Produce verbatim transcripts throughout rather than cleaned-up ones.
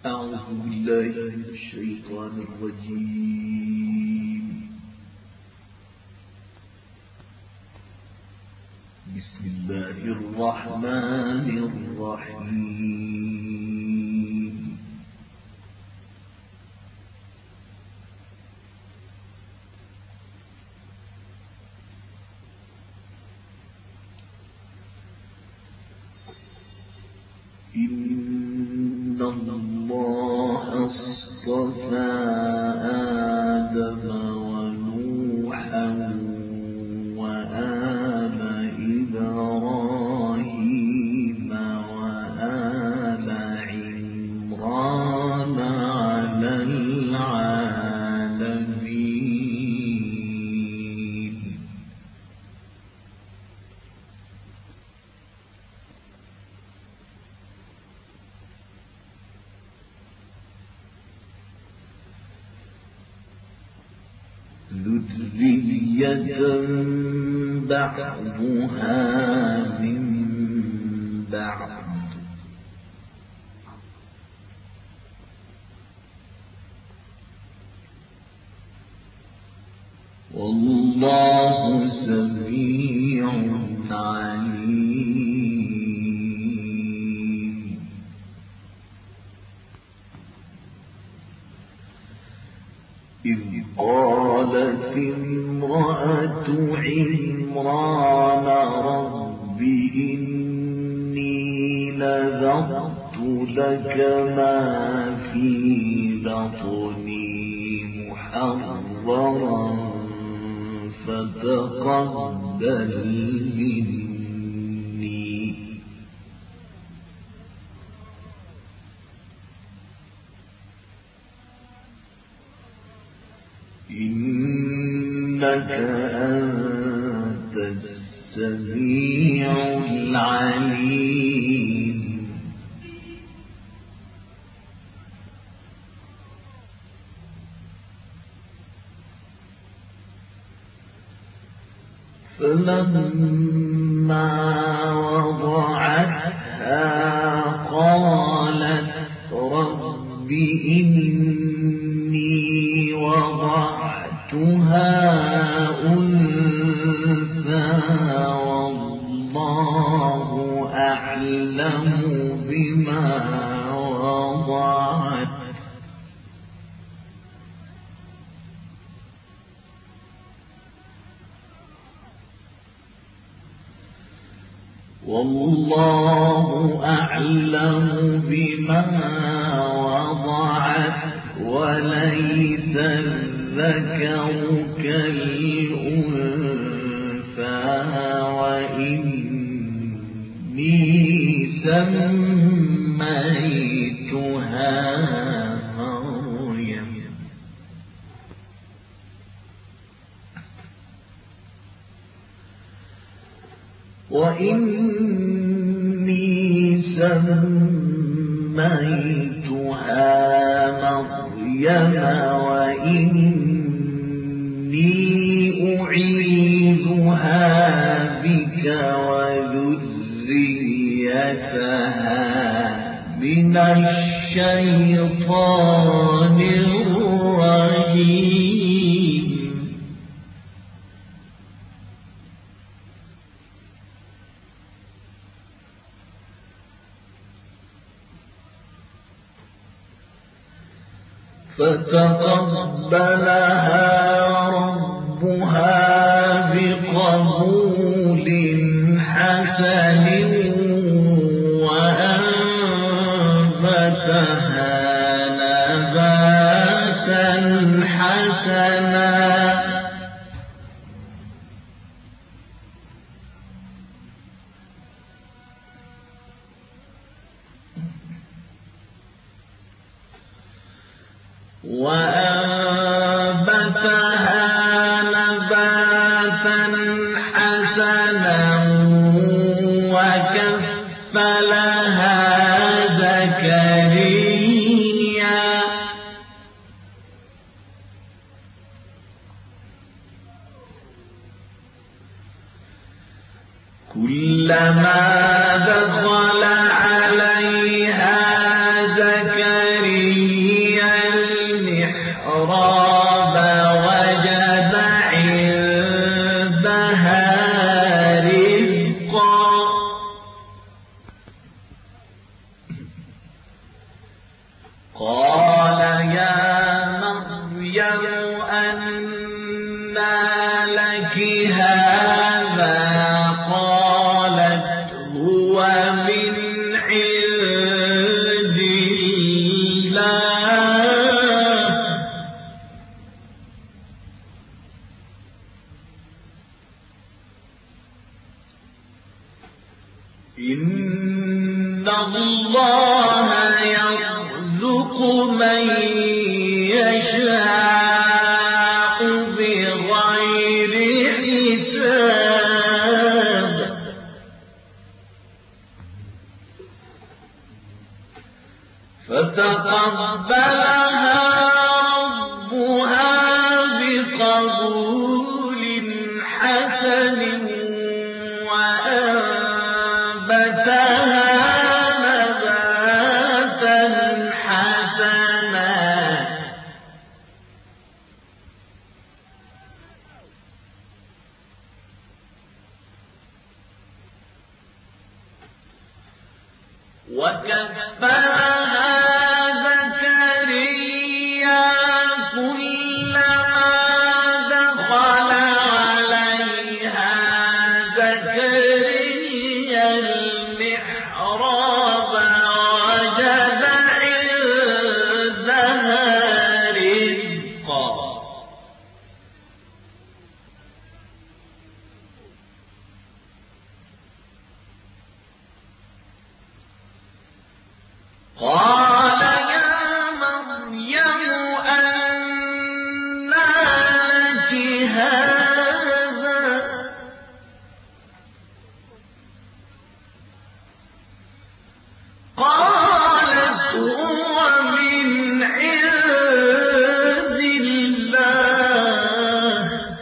أعوذ بالله من الشيطان الرجيم. بسم الله الرحمن الرحيم. إن الله اصطفى آدم ونوحا وآل إبراهيم وآل عمران على العالمين. ذرية بعضها من بعض. والله سميع عليم. إذ قالت امرأة عمران رب إني نذرت لك ما في بطني محررا فتقبل مني إنك أنت السميع العليم. فلما وضعتها قالت رب إني وضعتها أنثى والله أعلم بما وضعت والله أعلم بما وضعت وليس الذكر كالأنثى وإني سميتها مريم وإني سميتها مريم وإني أعيذها بك وذريتها من الشيطان الرجيم. فتقبلها ربها بقبول حسن وأنبتها نباتا حسنا وأنبتها نباتا حسنا وكفلها زكريا كلما دخل عليها زكريا قال يا مريم أنى لك هذا قالت هو من عند الله إن الله يرزق من يشاء بغير حساب فتقبلها ربها بقبول حسن وأنبتها نباتا حسنا وكفلها زكريا كلما دخل عليها زكريا المحراب وجد عندها رزقا قال يا مريم أنى لك هذا قالت هو من عند الله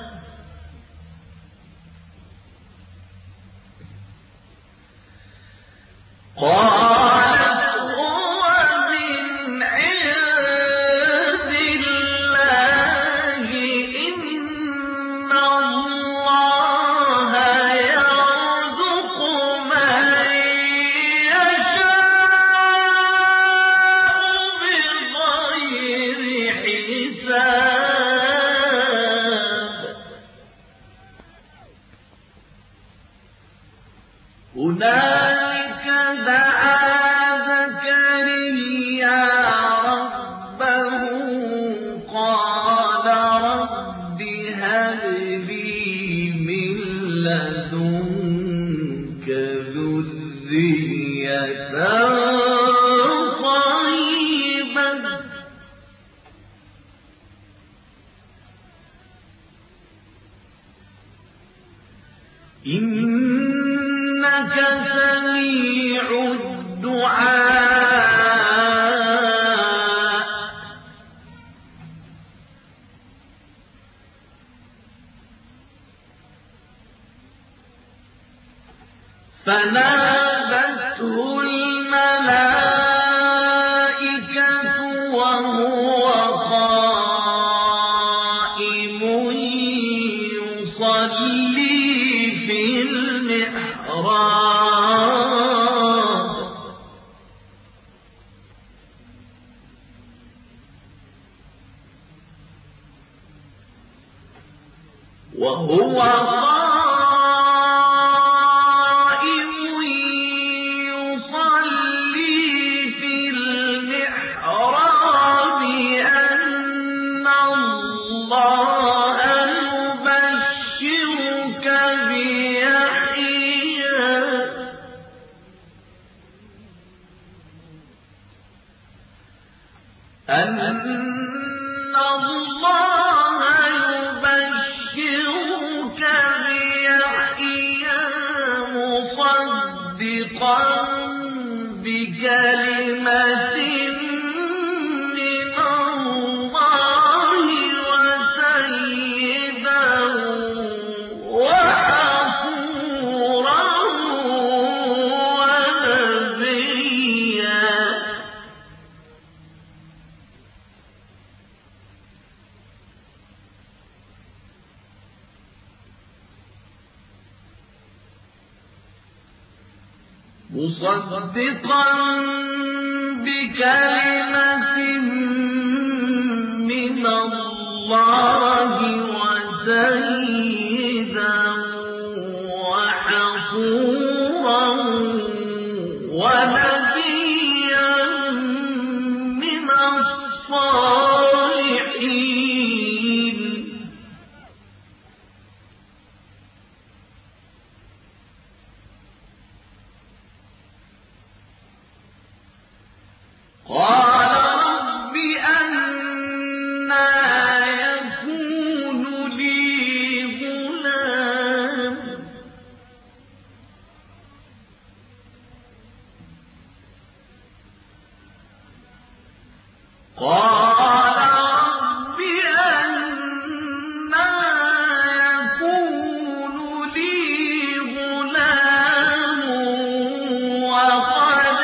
قالت هو من عند الله إن الله يرزق من يشاء بغير حساب هنالك دعا زكريا ربه قال رب هب لي من لدنك ذرية طيبة إنك سميع الدعاء فنادته الملائكة وهو قائم يصلي في المحراب وهو قائم يصلي في المحراب أن الله يبشرك بيحيى أن الله يبشرك بيحيى مصدقا بكلمة من الله وسيدا وحصورا ونبيا مصدقا بكلمة الله وسيدا وحصورا ونبيا من الصالحين. قال رب أنى يكون لي غلام قال رب أنى يكون لي غلام وقد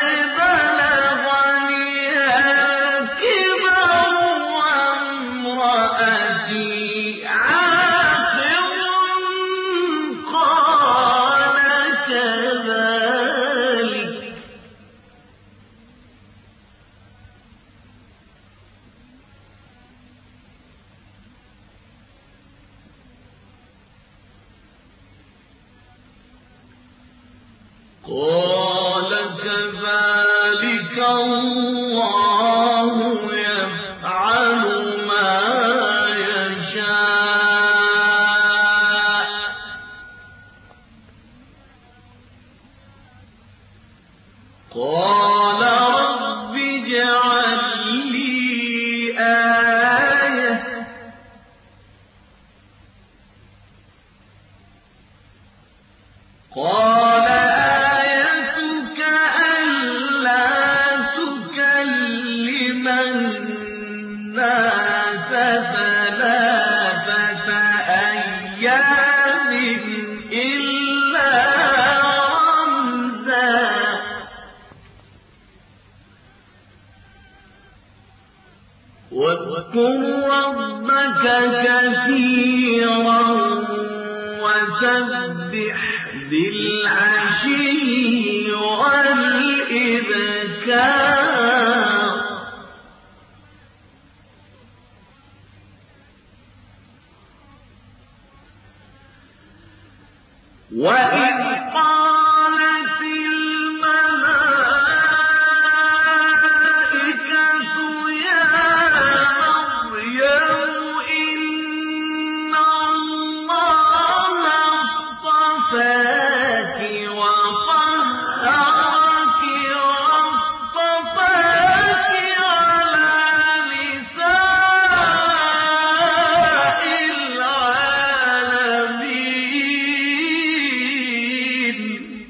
بلغني الكبر وامرأتي عاقر قال كذلك قال كذلك الله يفعل ما يشاء قال رب اجعل لي آية قال آيتك ألا تكلم الناس ثلاثة أيام إلا رمزا واذكر ربك كثيرا وسبح بالعشي والإبكار. وإذ قالت الملائكة يا مريم إن الله اصطفاك وطهرك واصطفاك على نساء العالمين.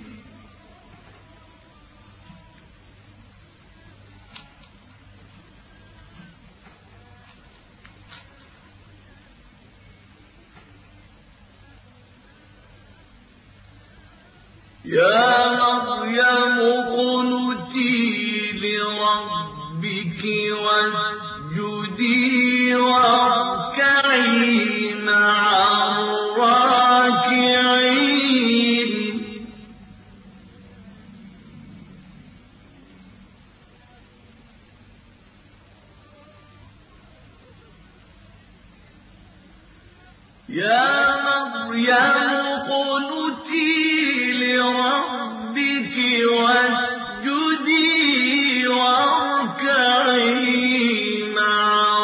يا مريم اقنتي لربك واسجدي واركعي مع الراكعين. يا مريم اقنتي لربك واسجدي واركعي مع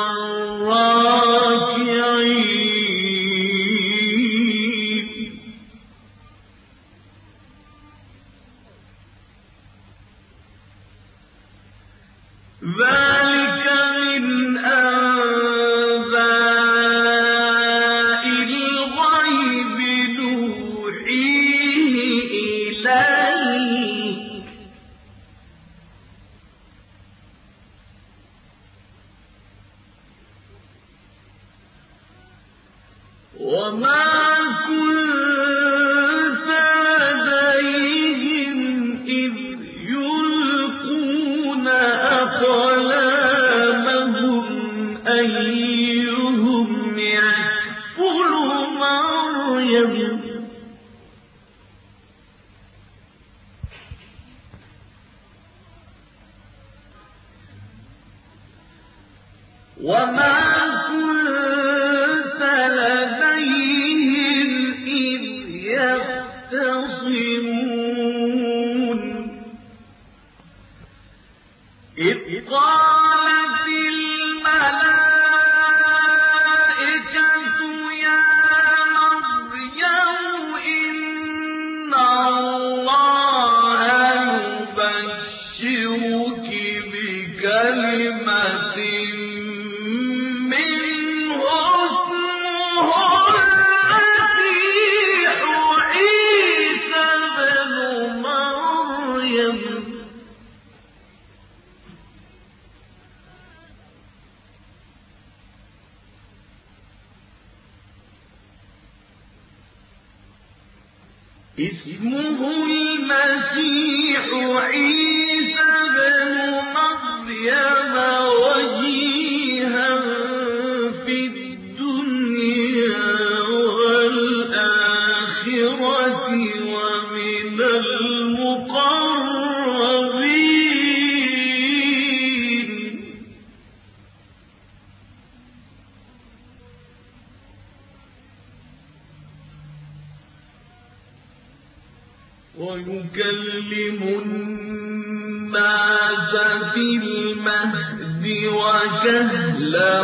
الراكعين. ذلك من أنباء الغيب نوحيه إليك وما كنت لديهم إذ يلقون أقلامهم أيهم يكفل مريم. وما كنت قالت الملائكة يا مريم إن الله يبشرك بكلمة منه اسمه المسيح عيسى ابن مريم اسمه المسيح عيسى ابن مريم وجيها في الدنيا والآخرة ومن المقربين ويكلم الناس في المهد وكهلا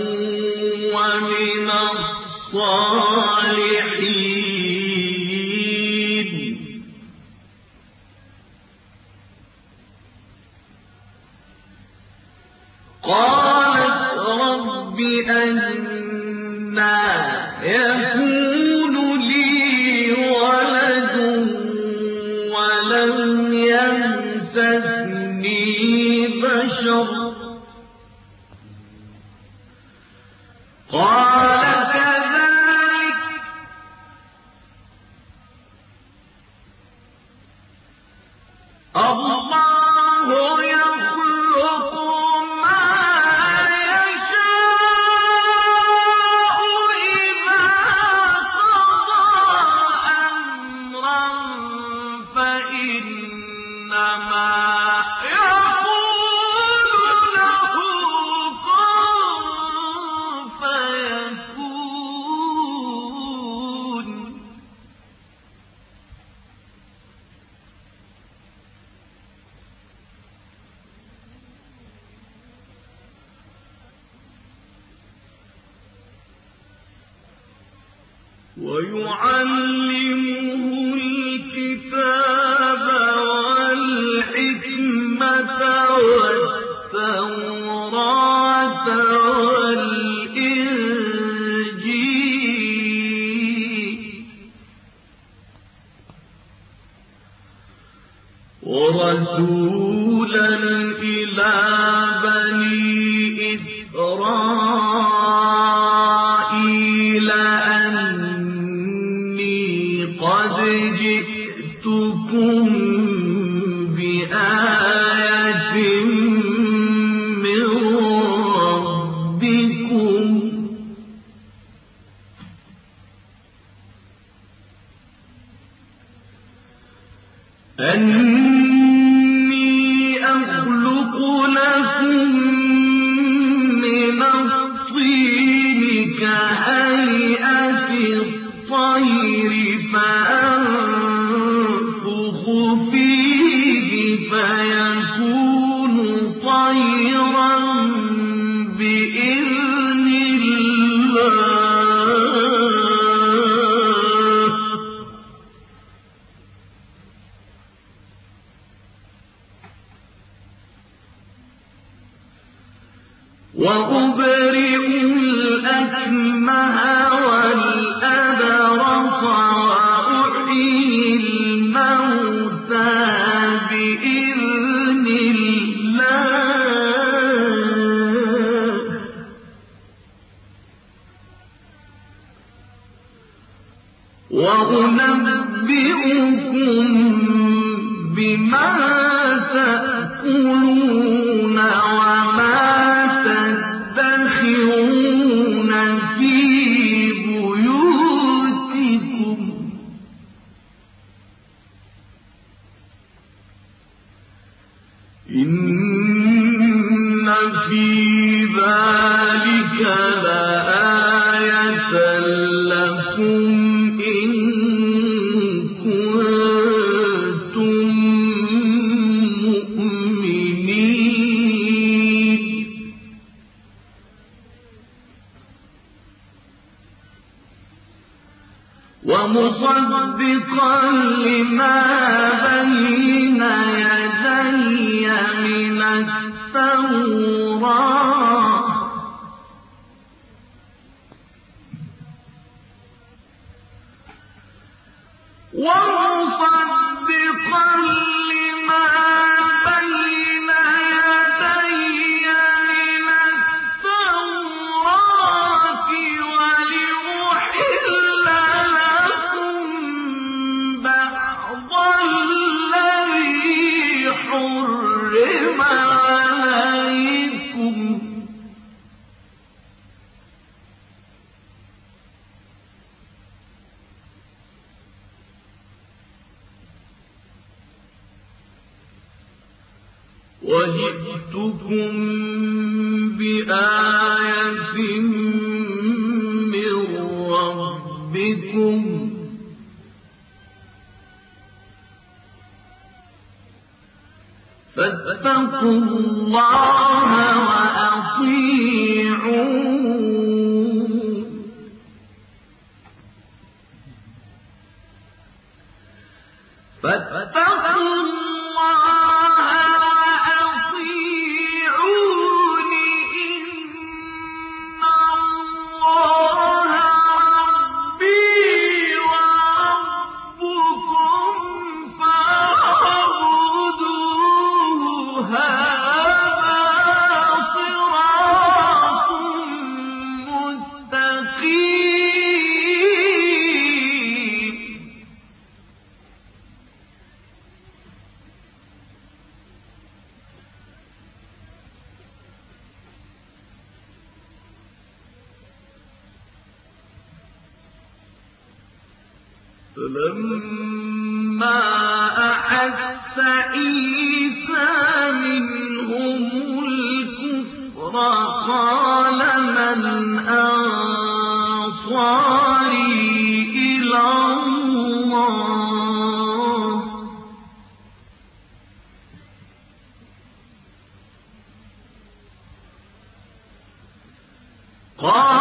ومن الصالحين قالت رب أنى يكون لي ولد ولم يمسسني بشر قال كذلك الله يخلق ما يشاء إذا قضى أمرا فإنما يقول له كن فيكون ويعلمه الكتاب والحكمة والتوراة والإنجيل ورسولا إلى بني إسرائيل أني قد جئتكم بآية من ربكم أني أخلق لكم من الطين كهيئة الطير فأنفخ فيه فيكون طيرا بإذن الله وأبرئ الأكمه والأبرص وأحيي الموتى بإذن الله وأنبئكم بما تأكلون وما تدخرون في بيوتكم إن في ذلك لآية لكم إن كنتم مؤمنين ومصدقا لما بين يدي من التوراة ومصدقا لما بين يدي من التوراة ولأحل لكم بعض الذي حرم عليكم وجئتكم بآية من ربكم فاتقوا الله وأطيعون فاتقوا الله فلما أحس عيسى منهم الكفر قال من أنصاري إلى الله قال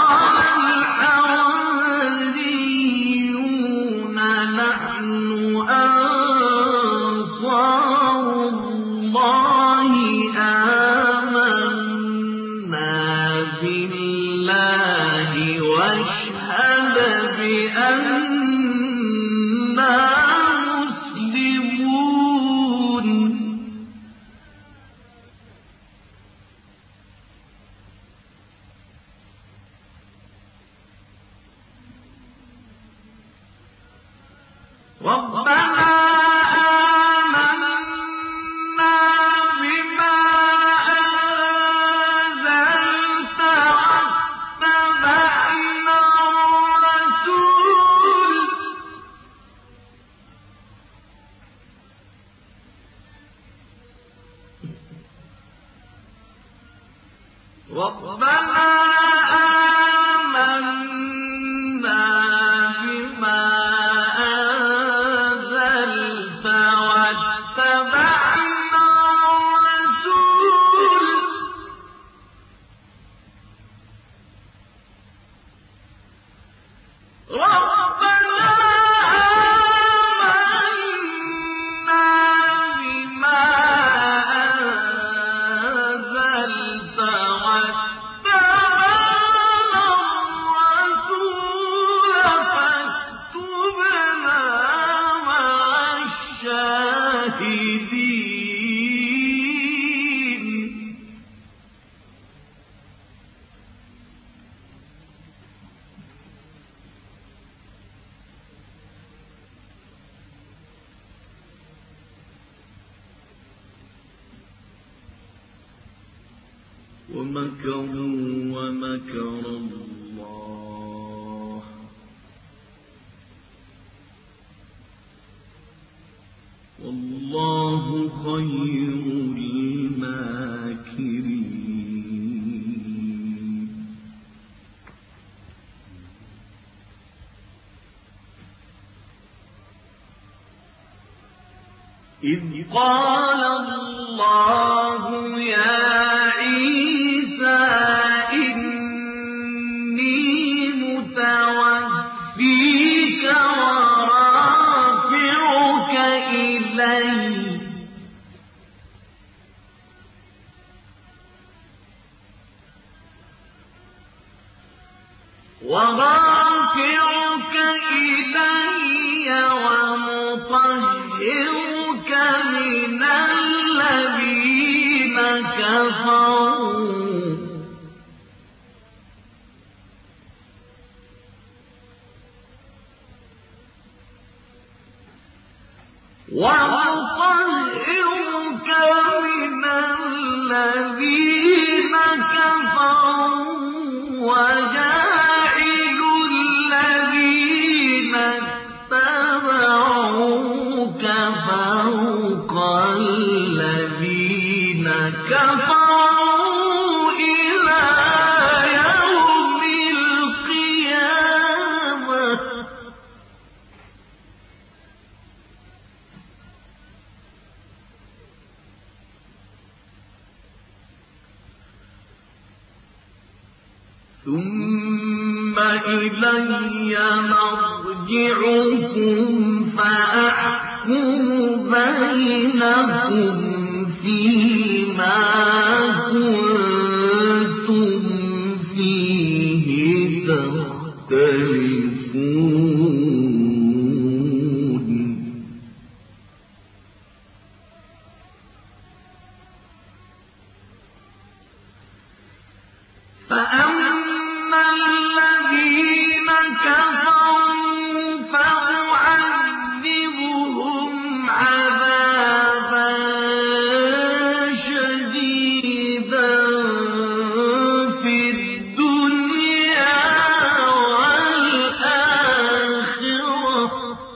ربنا آمنا بما أنزلت واتبعنا الرسول ربنا آمنا بما أنزلت ومكروا ومكر الله والله خير الماكرين إذ قال الله يا عيسى إني متوفيك ورافعك إلي ومطهرك من الذين كفروا ومطهرك من الذين كفروا وجاعل الذين اتبعوك فوق الذين كفروا إلى يوم القيامة ثم إلي مرجعكم فأحكم بينكم فيما كنتم فيه تختلفون فأما الذين كفروا فأعذبهم عذابا شديدا في الدنيا والآخرة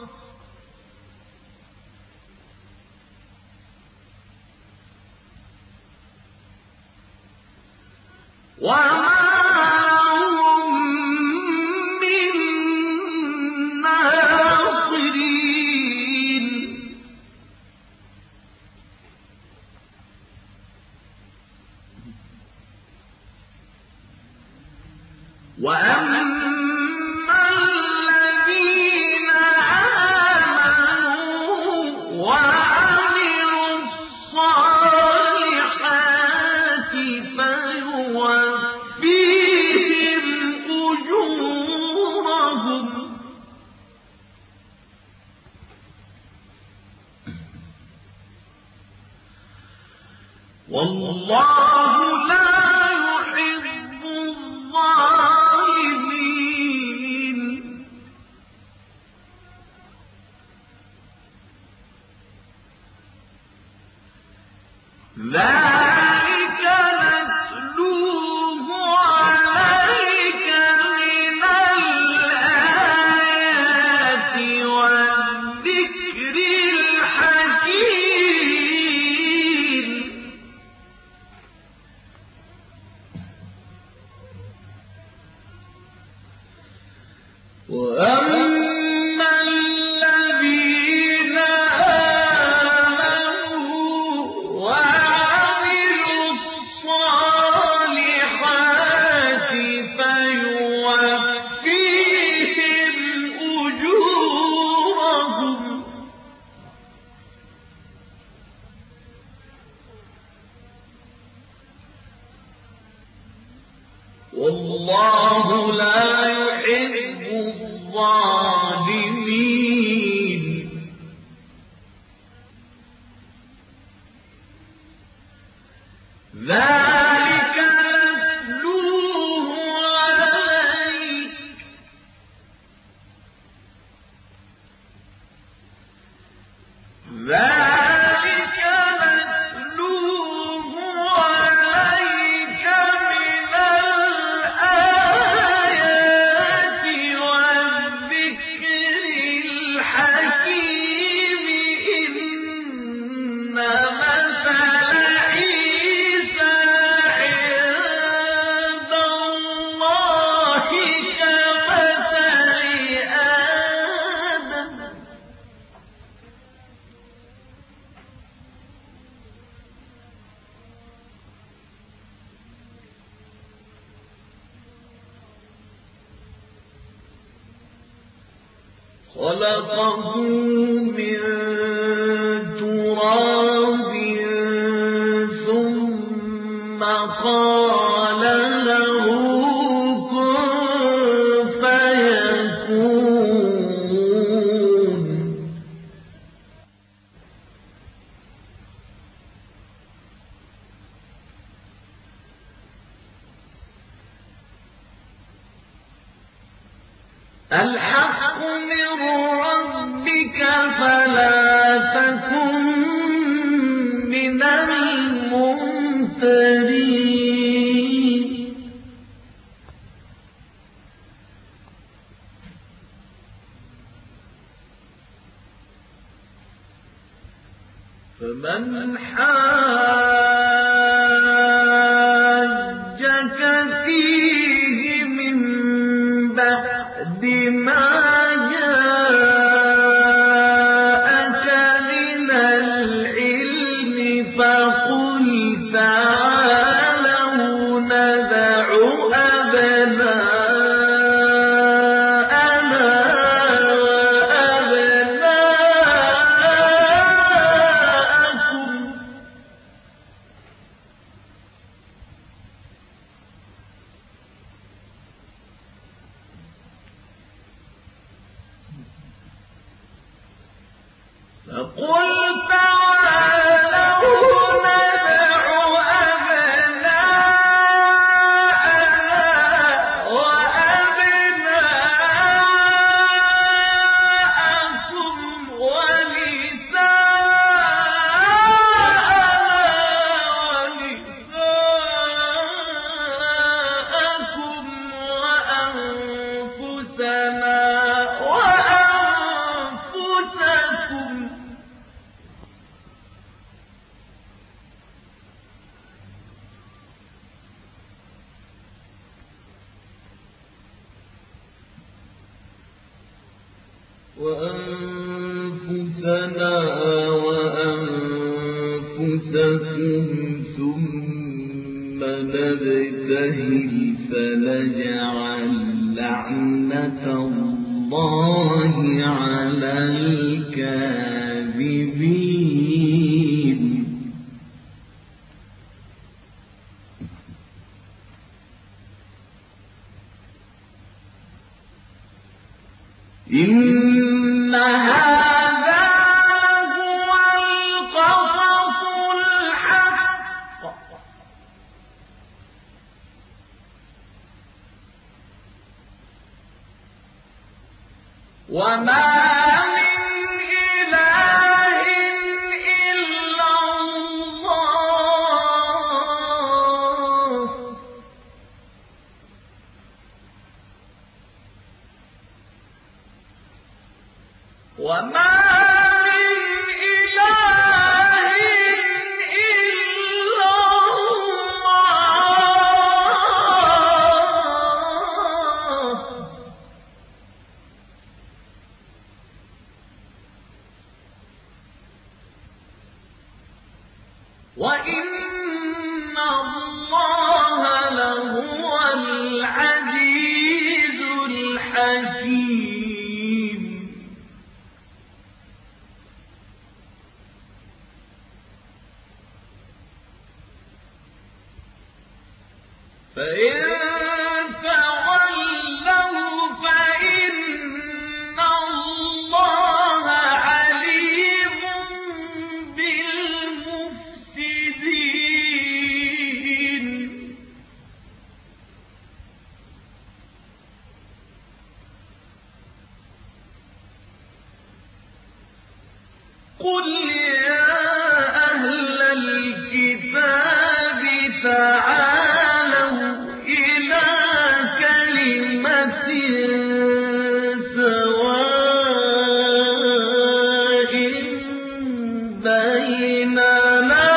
وما لهم من ناصرين وأما الذين آمنوا وعملوا الصالحات فيوفيهم أجورهم والله لا يحب الظالمين ذلك نتلوه عليك من الآيات والذكر الحكيم وأما الذين آمنوا وعملوا الصالحات فيوفيهم أجورهم والله لا يحب الظالمين ذلك نتلوه عليك ذلك نتلوه عليك من الآيات والذكر الحكيم إن مثل عيسى عند الله كمثل آدم خلقه من تراب ثم قال له كن الحق من ربك فلا تكن من الممترين فمن حاجك فيه من بعد ما جاءك من العلم فقل تعالوا ندع أبناءنا وأبناءكم فقل تعالوا ندع أبناءنا وأبناءكم ونساءنا ونساءكم وأنفسنا وأنفسكم وأنفسنا وأنفسكم ثم نبتهل فنجعل لعنة الله على الكاذبين إن هذا هو القصص الحق وما من إله إلا الله وما من إله إلا الله وإن الله لهو العزيز الحكيم فإن تولوا فإن الله عليم بالمفسدين قل يا أهل الكتاب تعالوا إلى كلمة سواء بيننا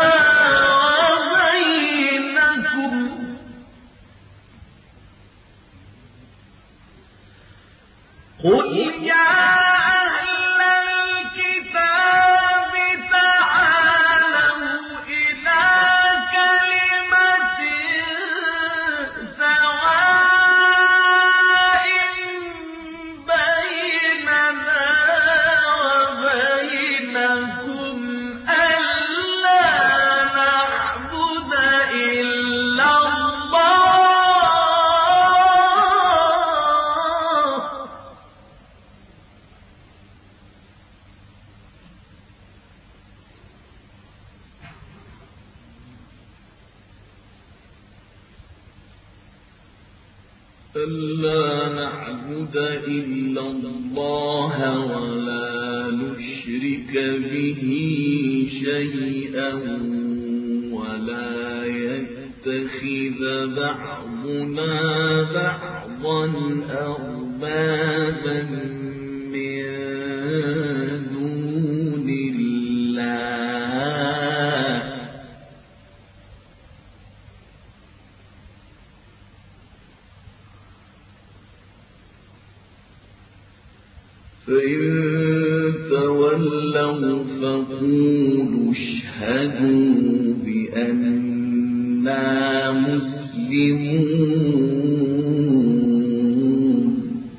وبينكم قل يا أهل الكتاب تعالوا إلى كلمة سواء بيننا وبينكم ألا نعبد إلا الله ألا نعبد إلا الله ولا نشرك به شيئا ولا يتخذ بعضنا بعضا أربابا من دون الله فإن تولوا فقولوا اشهدوا بأننا مسلمون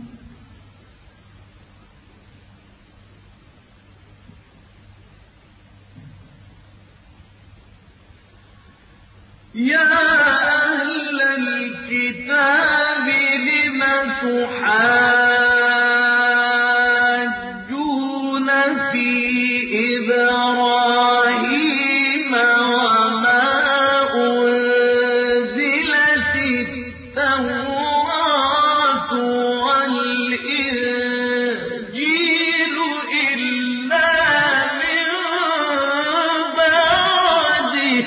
يا أهل الكتاب لم تحاجون في إبراهيم وما أنزلت التوراة والإنجيل إلا من بعده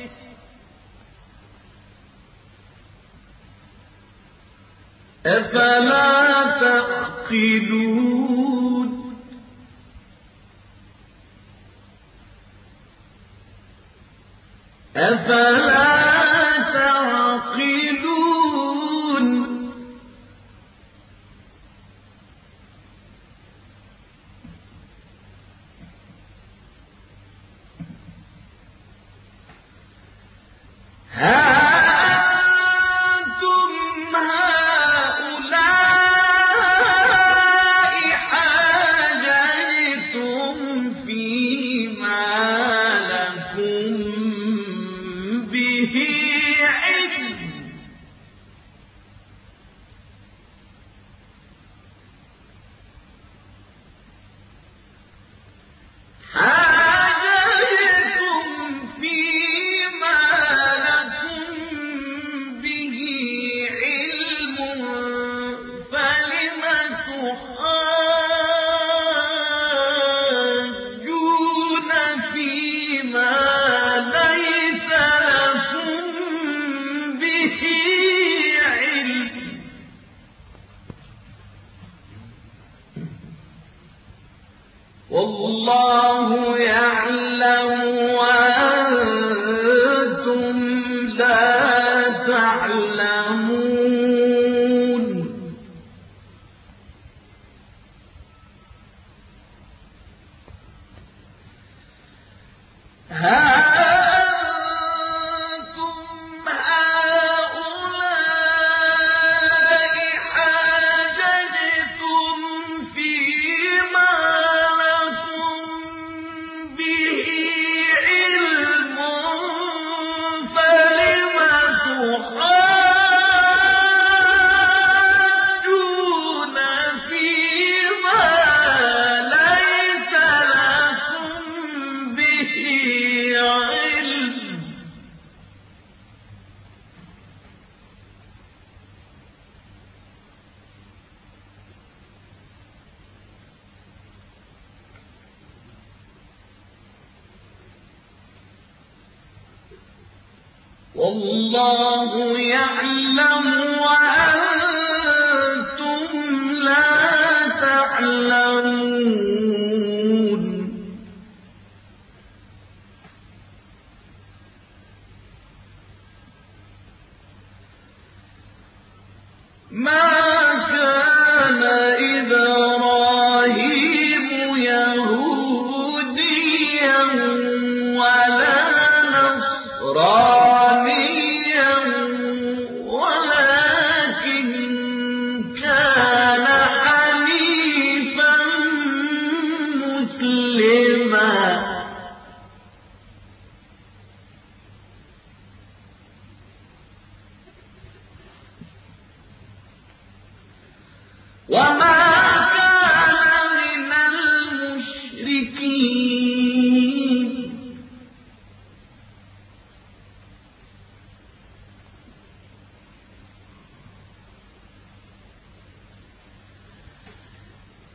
أفلا تعقلون أفلا تعقلون والله يعلم وأنتم لا تعلمون والله يعلم وأنتم لا تعلمون ما كان إبراهيم يهوديا ولا نصرانيا ولكن كان حنيفا مسلما وما كان من المشركين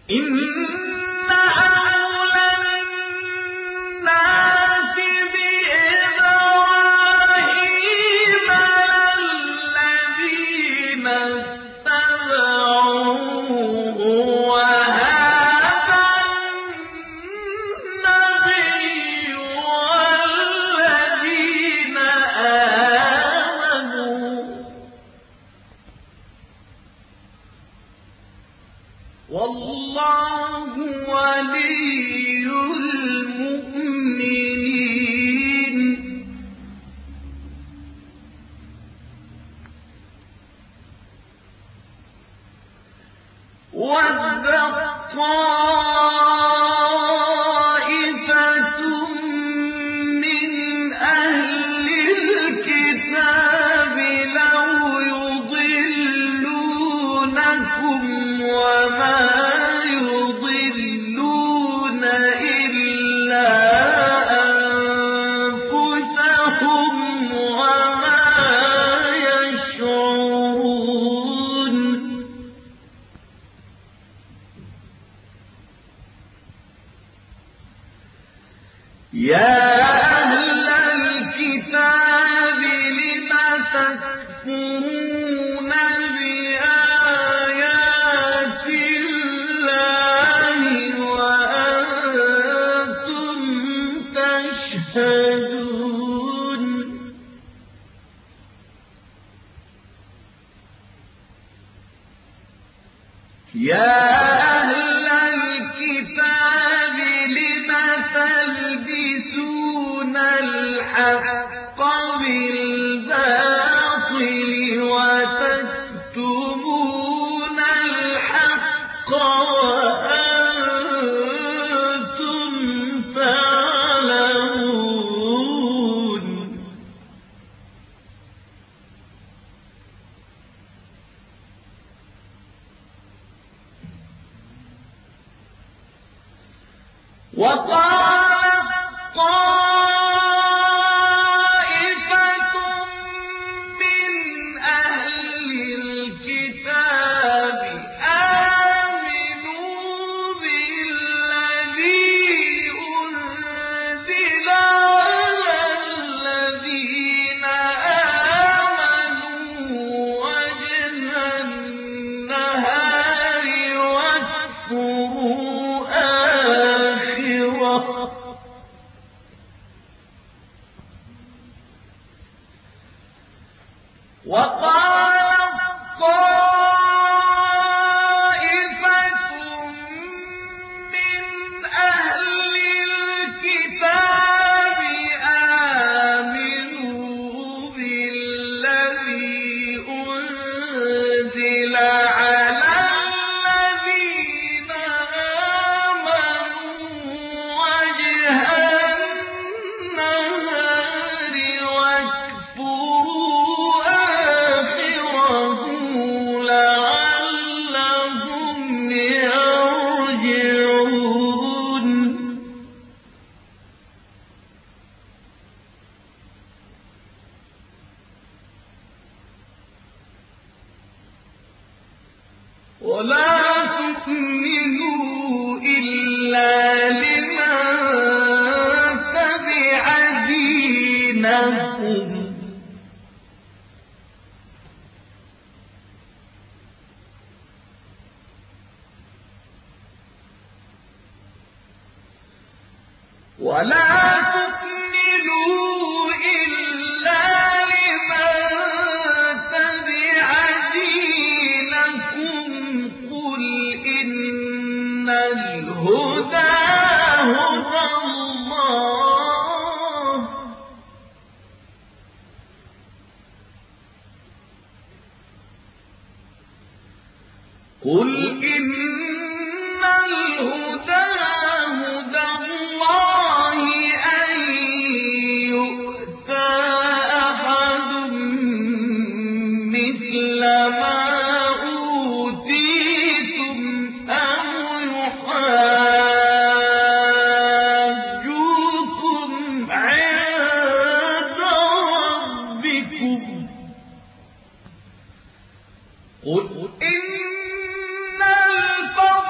قل إن الفضل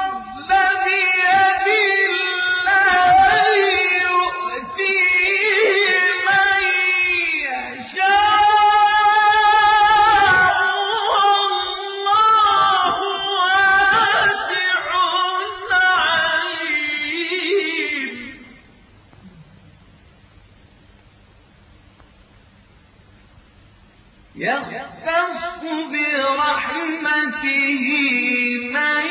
يختص برحمته من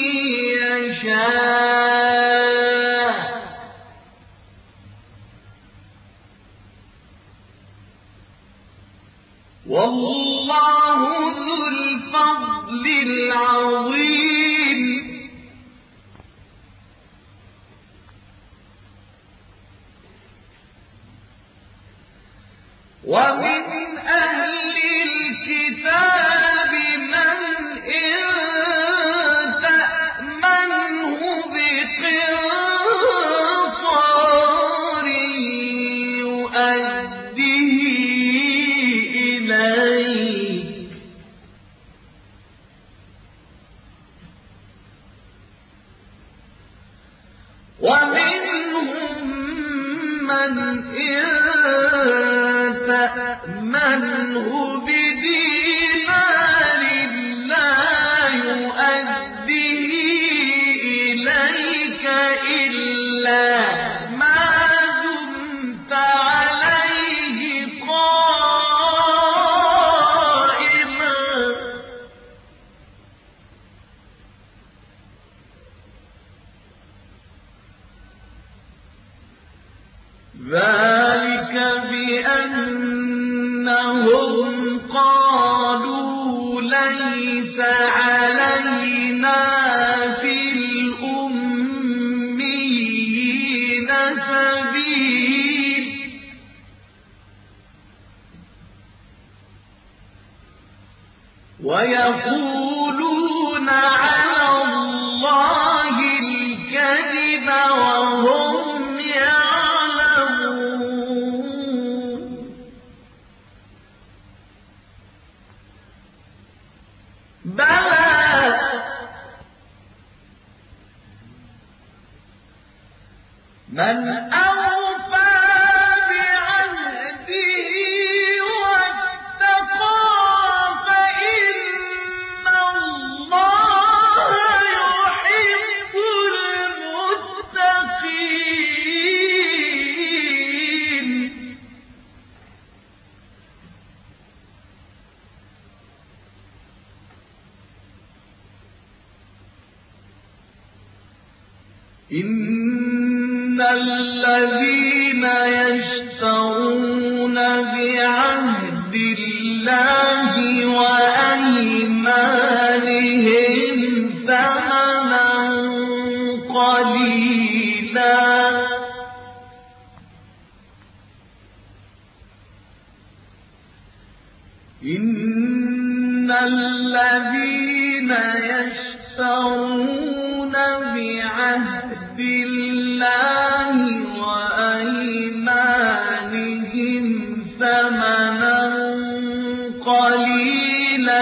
يشاء والله ذو الفضل العظيم. ومن أهل الكتاب من إن تأمنه بقنطار يؤديه إليك ومنهم من إن تأمنه بدينار لا يؤديه إليك إلا ما دمت عليه قائما ذلك بأنهم قالوا ليس علينا في الأميين سبيل ويقولون على الله الكذب وهم يعلمون بلى من أوفى بعهده واتقى فإن الله يحب المتقين. إن الذين يشترون بعهد الله وأيمانهم ثمنا قليلا إن الذين يشترون بعهد الله وأيمانهم ثمنا قليلا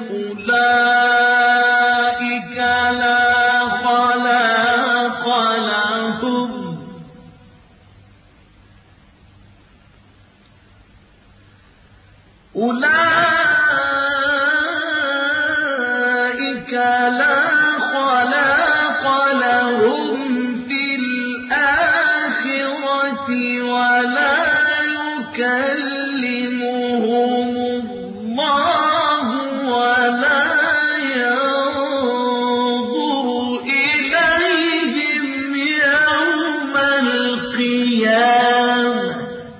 أولئك لا خلاق لهم أولئك لا خلاق لهم في الآخرة ولا يكلمهم الله ولا ينظر إليهم يوم القيامة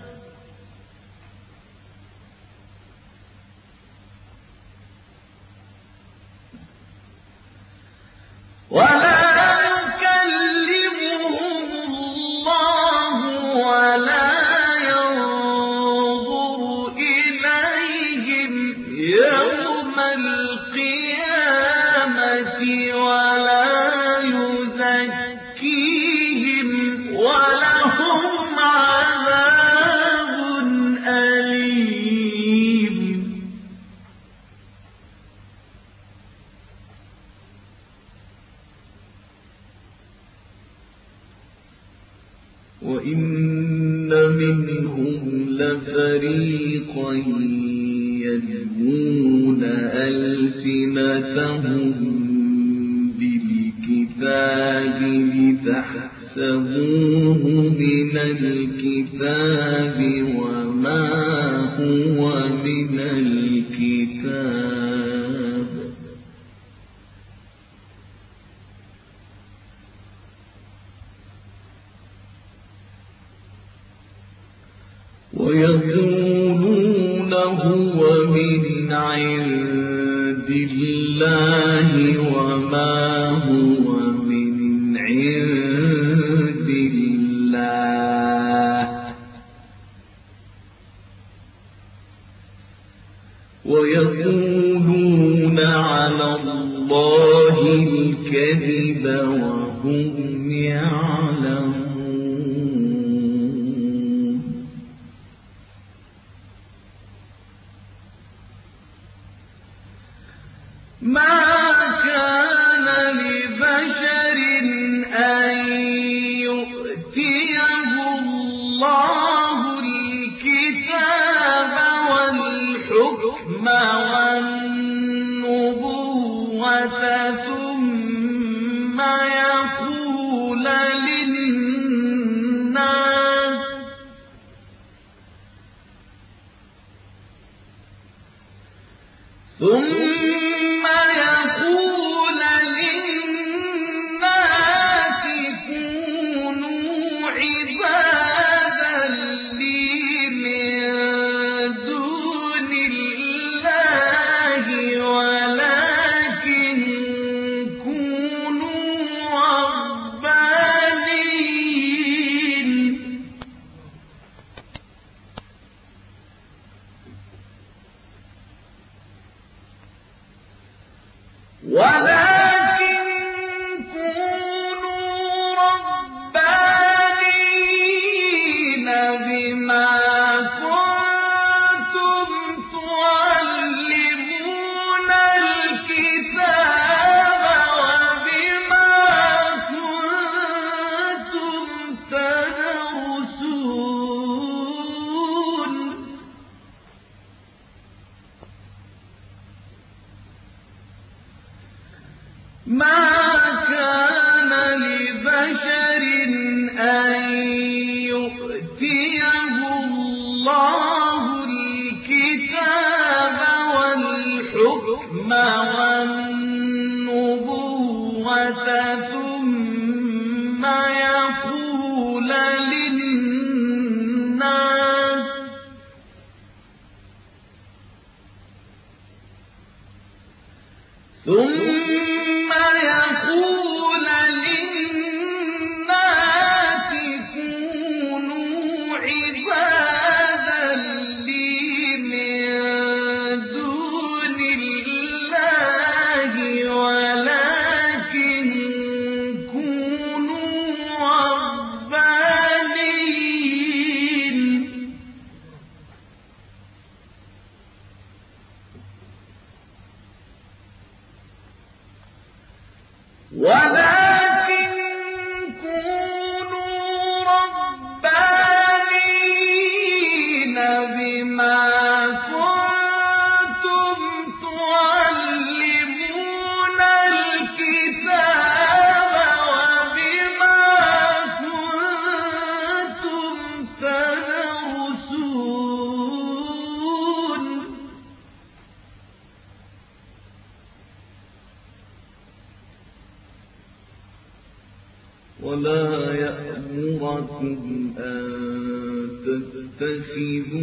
ولا يكلمهم الله ولا ينظر إليهم يوم القيامة ولا يزكيهم ولهم عذاب أليم. وإن منهم لفريقا يلوون ألسنتهم بالكتاب لتحسبوه من الكتاب وما هو من الكتاب ويقولون هو من عند الله وما هو من عند الله ويقولون على الله الكذب وهم يعلمون ما كان لبشر أن يؤتيه الله الكتاب والحكم والنبوة ثم يقول للناس ثم ولكن كونوا ربانيين بما كنتم تعلمون الكتاب وبما كنتم تدرسون ما كان لبشر أن يؤتيه الله الكتاب والحكم والنبوة ثم يقول للناس ثم يقول للناس كونوا عبادا لي من دون الله ولكن كونوا ربانيين ولكن كونوا ربانيين بما كنتم تعلمون الكتاب وبما كنتم تدرسون ولا يأمركم أن تتخذوا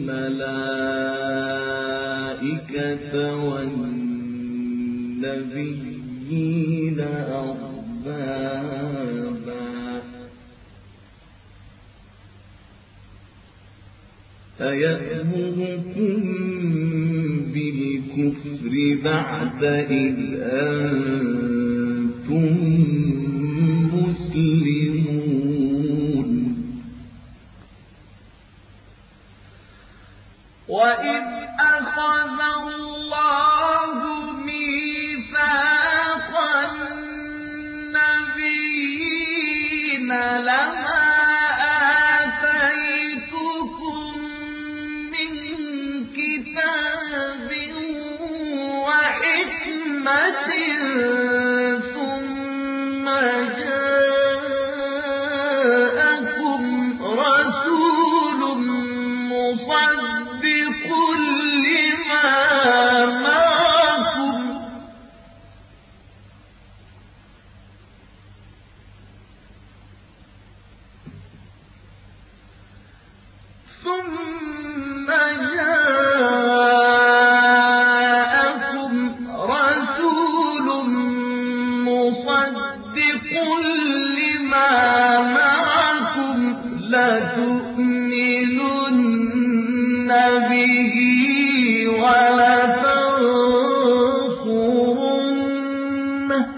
الملائكة والنبيين أربابا أيأمركم بالكفر بعد إذ أنتم مسلمون وإذ أخذ الله ميثاق النبيين لما حكمة ثم جاءكم رسول مصدق لما معكم ثم جاءكم رسول مصدق لما معكم لتؤمنن به ولتنصرنه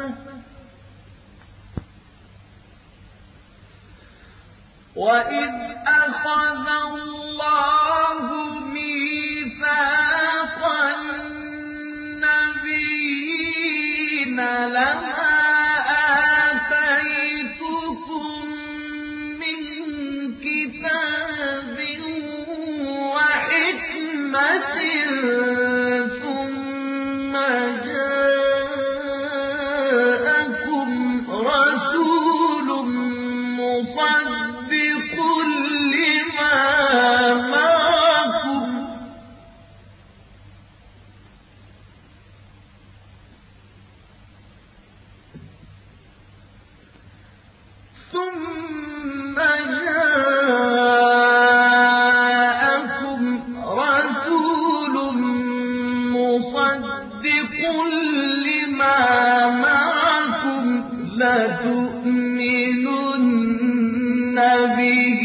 وإذ أخذ الله ميثاق النبيين لما آتيتكم من كتاب وحكمة ثم جاءكم رسول مصدق لما معكم ثم جاءكم رسول مصدق لما معكم لتؤمنن به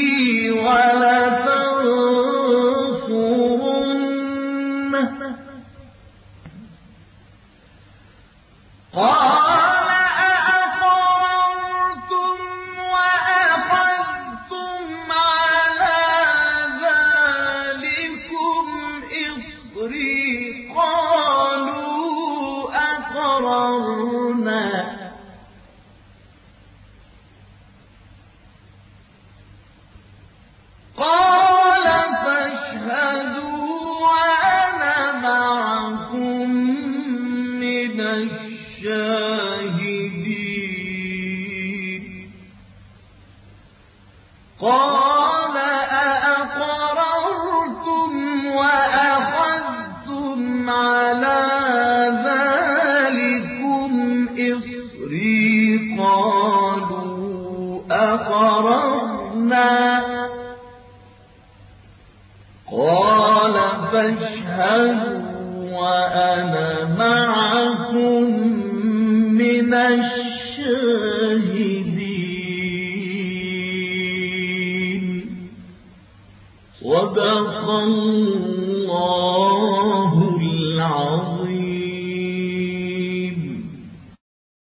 ولتنصرنه قال أأقررتم وأخذتم على ذلكم إصري قالوا أقررنا قال فاشهدوا وأنا معكم من الشاهدين قال أأقررتم وأخذتم على ذلكم إصري قالوا أقررنا قال فاشهدوا وأنا معكم من الشاهدين صدق الله